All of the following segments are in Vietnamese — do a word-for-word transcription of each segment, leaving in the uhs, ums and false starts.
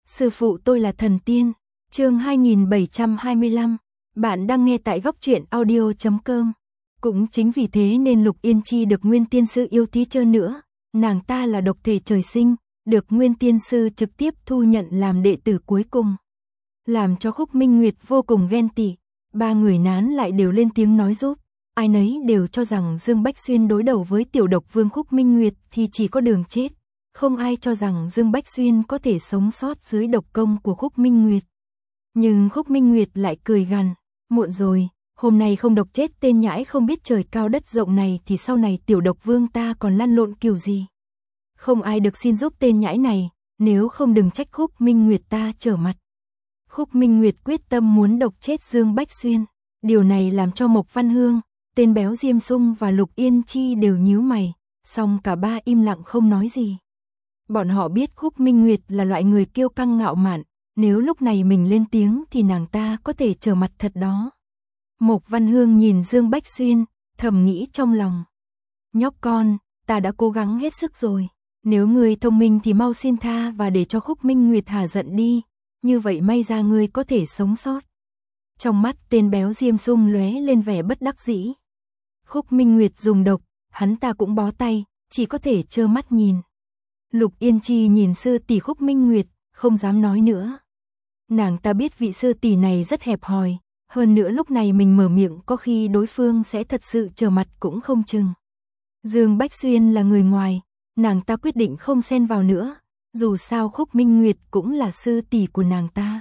Sư phụ tôi là thần tiên. Chương hai nghìn bảy trăm hai mươi lăm. Bạn đang nghe tại góc truyện audio chấm com. Cũng chính vì thế nên Lục Yên Chi được Nguyên Tiên Sư yêu tí chơ nữa. Nàng ta là độc thể trời sinh, được Nguyên Tiên Sư trực tiếp thu nhận làm đệ tử cuối cùng. Làm cho Khúc Minh Nguyệt vô cùng ghen tị. Ba người nán lại đều lên tiếng nói giúp. Ai nấy đều cho rằng Dương Bách Xuyên đối đầu với tiểu độc vương Khúc Minh Nguyệt thì chỉ có đường chết. Không ai cho rằng Dương Bách Xuyên có thể sống sót dưới độc công của Khúc Minh Nguyệt. Nhưng Khúc Minh Nguyệt lại cười gằn, muộn rồi, hôm nay không độc chết tên nhãi không biết trời cao đất rộng này thì sau này tiểu độc vương ta còn lăn lộn kiểu gì. Không ai được xin giúp tên nhãi này, nếu không đừng trách Khúc Minh Nguyệt ta trở mặt. Khúc Minh Nguyệt quyết tâm muốn độc chết Dương Bách Xuyên. Điều này làm cho Mộc Văn Hương, tên béo Diêm Sung và Lục Yên Chi đều nhíu mày, song cả ba im lặng không nói gì. Bọn họ biết Khúc Minh Nguyệt là loại người kiêu căng ngạo mạn, nếu lúc này mình lên tiếng thì nàng ta có thể trở mặt thật đó. Mộc Văn Hương nhìn Dương Bách Xuyên, thầm nghĩ trong lòng. Nhóc con, ta đã cố gắng hết sức rồi, nếu ngươi thông minh thì mau xin tha và để cho Khúc Minh Nguyệt hả giận đi, như vậy may ra ngươi có thể sống sót. Trong mắt tên béo Diêm Sung lóe lên vẻ bất đắc dĩ. Khúc Minh Nguyệt dùng độc, hắn ta cũng bó tay, chỉ có thể trơ mắt nhìn. Lục Yên Chi nhìn sư tỷ Khúc Minh Nguyệt, không dám nói nữa. Nàng ta biết vị sư tỷ này rất hẹp hòi, hơn nữa lúc này mình mở miệng có khi đối phương sẽ thật sự trở mặt cũng không chừng. Dương Bách Xuyên là người ngoài, nàng ta quyết định không xen vào nữa, dù sao Khúc Minh Nguyệt cũng là sư tỷ của nàng ta.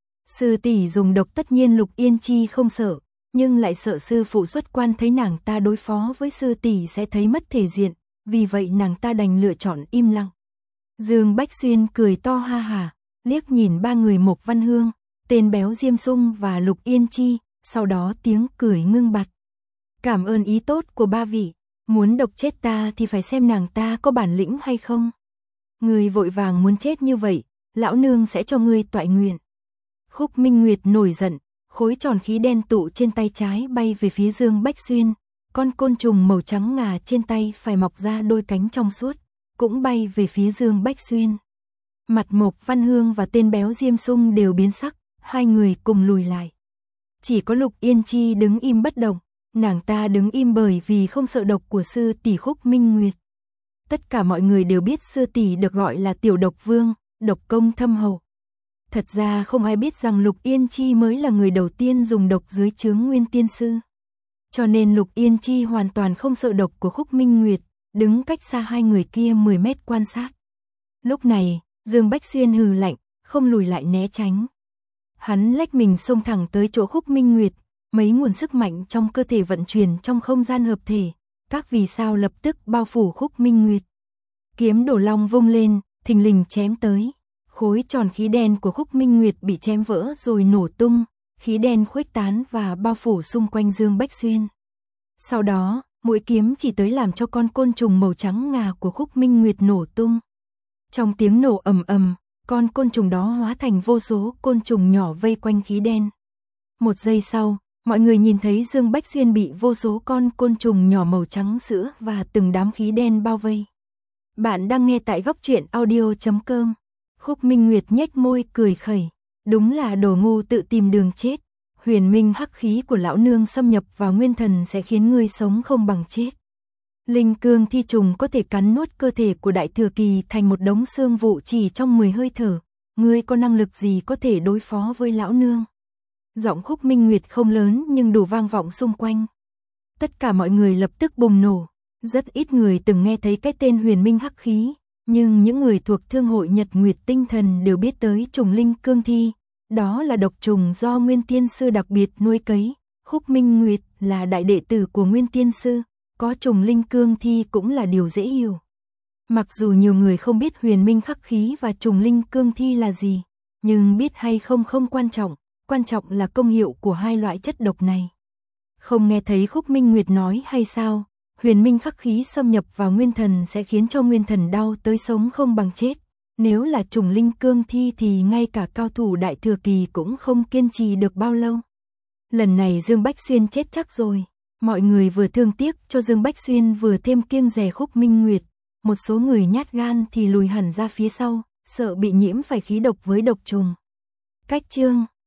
Sư tỷ dùng độc tất nhiên Lục Yên Chi không sợ, nhưng lại sợ sư phụ xuất quan thấy nàng ta đối phó với sư tỷ sẽ thấy mất thể diện, vì vậy nàng ta đành lựa chọn im lặng. Dương Bách Xuyên cười to ha hả, liếc nhìn ba người Mộc Văn Hương, tên béo Diêm Sung và Lục Yên Chi, sau đó tiếng cười ngưng bặt. Cảm ơn ý tốt của ba vị, muốn độc chết ta thì phải xem nàng ta có bản lĩnh hay không. Người vội vàng muốn chết như vậy, lão nương sẽ cho ngươi toại nguyện. Khúc Minh Nguyệt nổi giận, khối tròn khí đen tụ trên tay trái bay về phía Dương Bách Xuyên, con côn trùng màu trắng ngà trên tay phải mọc ra đôi cánh trong suốt, cũng bay về phía Dương Bách Xuyên. Mặt Mộc Văn Hương và tên béo Diêm Sung đều biến sắc, hai người cùng lùi lại. Chỉ có Lục Yên Chi đứng im bất động, nàng ta đứng im bởi vì không sợ độc của sư tỷ Khúc Minh Nguyệt. Tất cả mọi người đều biết sư tỷ được gọi là tiểu độc vương, độc công thâm hậu. Thật ra không ai biết rằng Lục Yên Chi mới là người đầu tiên dùng độc dưới trướng Nguyên Tiên Sư. Cho nên Lục Yên Chi hoàn toàn không sợ độc của Khúc Minh Nguyệt, đứng cách xa hai người kia mười mét quan sát. Lúc này, Dương Bách Xuyên hừ lạnh, không lùi lại né tránh. Hắn lách mình xông thẳng tới chỗ Khúc Minh Nguyệt, mấy nguồn sức mạnh trong cơ thể vận chuyển trong không gian hợp thể, các vì sao lập tức bao phủ Khúc Minh Nguyệt. Kiếm Đổ Long vung lên, thình lình chém tới. Khối tròn khí đen của Khúc Minh Nguyệt bị chém vỡ rồi nổ tung, khí đen khuếch tán và bao phủ xung quanh Dương Bách Xuyên. Sau đó, mũi kiếm chỉ tới làm cho con côn trùng màu trắng ngà của Khúc Minh Nguyệt nổ tung. Trong tiếng nổ ầm ầm, con côn trùng đó hóa thành vô số côn trùng nhỏ vây quanh khí đen. Một giây sau, mọi người nhìn thấy Dương Bách Xuyên bị vô số con côn trùng nhỏ màu trắng sữa và từng đám khí đen bao vây. Bạn đang nghe tại góc truyện audio chấm com. Khúc Minh Nguyệt nhếch môi cười khẩy, đúng là đồ ngu tự tìm đường chết. Huyền minh hắc khí của lão nương xâm nhập vào nguyên thần sẽ khiến ngươi sống không bằng chết. Linh cương thi trùng có thể cắn nuốt cơ thể của đại thừa kỳ thành một đống xương vụ chỉ trong mười hơi thở. Ngươi có năng lực gì có thể đối phó với lão nương? Giọng Khúc Minh Nguyệt không lớn nhưng đủ vang vọng xung quanh. Tất cả mọi người lập tức bùng nổ. Rất ít người từng nghe thấy cái tên huyền minh hắc khí, nhưng những người thuộc thương hội Nhật Nguyệt Tinh Thần đều biết tới trùng linh cương thi. Đó là độc trùng do Nguyên Tiên Sư đặc biệt nuôi cấy. Khúc Minh Nguyệt là đại đệ tử của Nguyên Tiên Sư, có trùng linh cương thi cũng là điều dễ hiểu. Mặc dù nhiều người không biết huyền minh khắc khí và trùng linh cương thi là gì, nhưng biết hay không không quan trọng, quan trọng là công hiệu của hai loại chất độc này. Không nghe thấy Khúc Minh Nguyệt nói hay sao, huyền minh khắc khí xâm nhập vào nguyên thần sẽ khiến cho nguyên thần đau tới sống không bằng chết. Nếu là trùng linh cương thi thì ngay cả cao thủ đại thừa kỳ cũng không kiên trì được bao lâu. Lần này Dương Bách Xuyên chết chắc rồi. Mọi người vừa thương tiếc cho Dương Bách Xuyên vừa thêm kiêng dè Khúc Minh Nguyệt. Một số người nhát gan thì lùi hẳn ra phía sau, sợ bị nhiễm phải khí độc với độc trùng. Cách chương